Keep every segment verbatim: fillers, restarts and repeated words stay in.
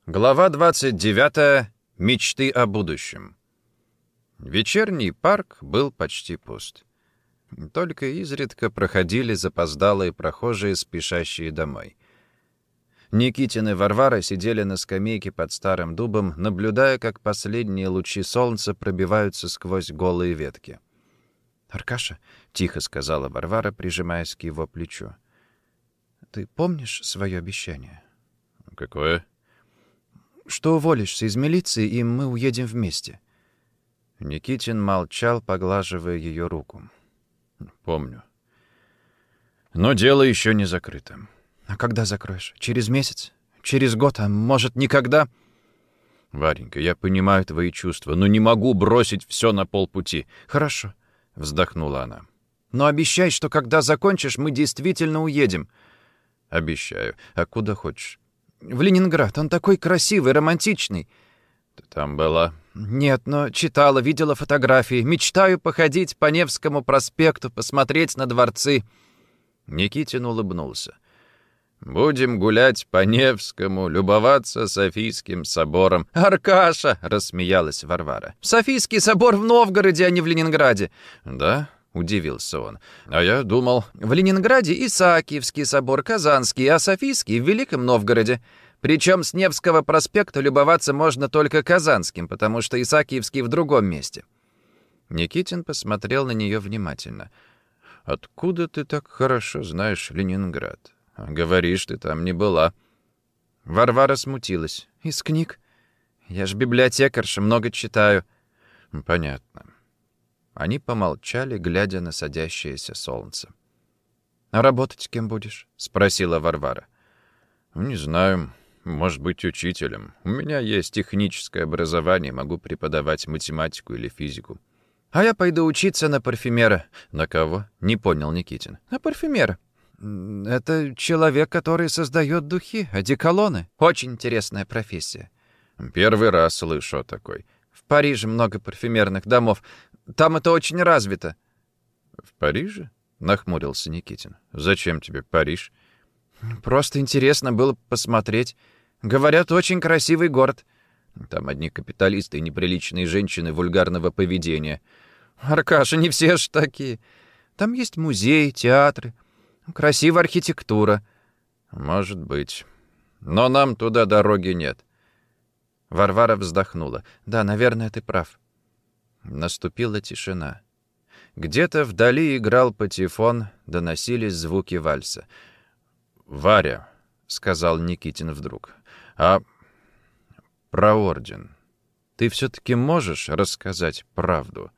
Глава двадцать девятая. Мечты о будущем. Вечерний парк был почти пуст. Только изредка проходили запоздалые прохожие, спешащие домой. Никитин и Варвара сидели на скамейке под старым дубом, наблюдая, как последние лучи солнца пробиваются сквозь голые ветки. «Аркаша», — тихо сказала Варвара, прижимаясь к его плечу, — «ты помнишь свое обещание?» «Какое?» «Что уволишься из милиции, и мы уедем вместе». Никитин молчал, поглаживая ее руку. «Помню. Но дело еще не закрыто». «А когда закроешь? Через месяц? Через год? А может, никогда?» «Варенька, я понимаю твои чувства, но не могу бросить все на полпути». «Хорошо», — вздохнула она. «но обещай, что когда закончишь, мы действительно уедем». «Обещаю. А куда хочешь?» «В Ленинград. Он такой красивый, романтичный». «Ты там была?» «Нет, но читала, видела фотографии. Мечтаю походить по Невскому проспекту, посмотреть на дворцы». Никитин улыбнулся. «Будем гулять по Невскому, любоваться Софийским собором». «Аркаша!» — рассмеялась Варвара. «Софийский собор в Новгороде, а не в Ленинграде». «Да?» — удивился он. «А я думал...» «В Ленинграде Исаакиевский собор, Казанский, а Софийский в Великом Новгороде. Причем с Невского проспекта любоваться можно только Казанским, потому что Исаакиевский в другом месте». Никитин посмотрел на нее внимательно. «Откуда ты так хорошо знаешь Ленинград? Говоришь, ты там не была». Варвара смутилась. «Из книг. Я ж библиотекарша, много читаю». «Понятно». Они помолчали, глядя на садящееся солнце. «А работать кем будешь?» — спросила Варвара. «Не знаю. Может быть, учителем. У меня есть техническое образование, могу преподавать математику или физику». «А я пойду учиться на парфюмера». «На кого?» — не понял Никитин. «На парфюмера. Это человек, который создает духи, одеколоны. Очень интересная профессия». «Первый раз слышу о такой». «В Париже много парфюмерных домов. Там это очень развито». «В Париже?» — нахмурился Никитин. «Зачем тебе Париж?» «Просто интересно было посмотреть. Говорят, очень красивый город». «Там одни капиталисты и неприличные женщины вульгарного поведения». «Аркаша, не все ж такие. Там есть музеи, театры, красивая архитектура». «Может быть. Но нам туда дороги нет». Варвара вздохнула. «Да, наверное, ты прав». Наступила тишина. Где-то вдали играл патефон, доносились звуки вальса. «Варя», — сказал Никитин вдруг, — «а про орден ты все-таки можешь рассказать правду?»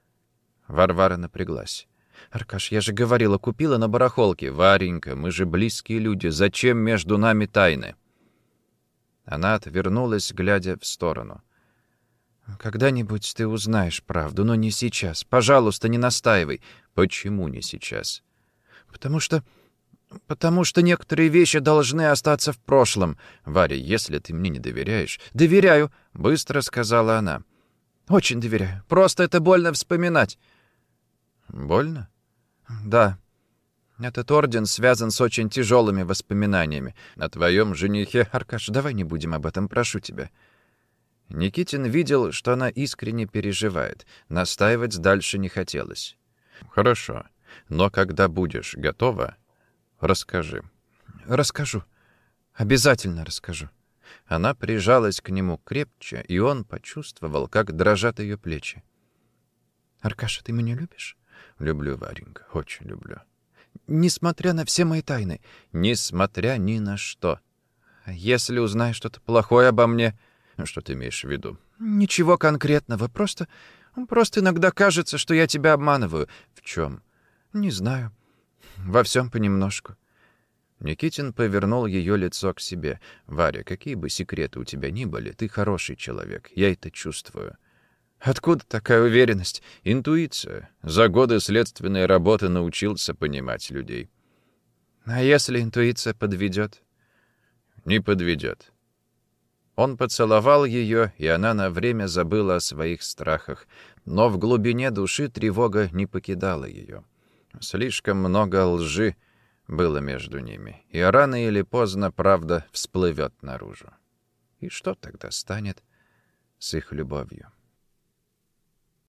Варвара напряглась. «Аркаш, я же говорила, купила на барахолке». «Варенька, мы же близкие люди, зачем между нами тайны?» Она отвернулась, глядя в сторону. «Когда-нибудь ты узнаешь правду, но не сейчас. Пожалуйста, не настаивай». «Почему не сейчас?» «Потому что... потому что некоторые вещи должны остаться в прошлом». «Варя, если ты мне не доверяешь...» «Доверяю», — быстро сказала она. «Очень доверяю. Просто это больно вспоминать». «Больно?» «Да. Этот орден связан с очень тяжелыми воспоминаниями. О твоем женихе...» «Аркаш, давай не будем об этом, прошу тебя». Никитин видел, что она искренне переживает. Настаивать дальше не хотелось. «Хорошо. Но когда будешь готова, расскажи». «Расскажу. Обязательно расскажу». Она прижалась к нему крепче, и он почувствовал, как дрожат ее плечи. «Аркаша, ты меня любишь?» «Люблю, Варенька, очень люблю». «Несмотря на все мои тайны?» «Несмотря ни на что». «Если узнаешь что-то плохое обо мне...» «Что ты имеешь в виду?» «Ничего конкретного. Просто... просто иногда кажется, что я тебя обманываю». «В чем?» «Не знаю. Во всем понемножку». Никитин повернул ее лицо к себе. «Варя, какие бы секреты у тебя ни были, ты хороший человек. Я это чувствую». «Откуда такая уверенность?» «Интуиция. За годы следственной работы научился понимать людей». «А если интуиция подведет?» «Не подведет». Он поцеловал ее, и она на время забыла о своих страхах. Но в глубине души тревога не покидала ее. Слишком много лжи было между ними, и рано или поздно правда всплывет наружу. И что тогда станет с их любовью?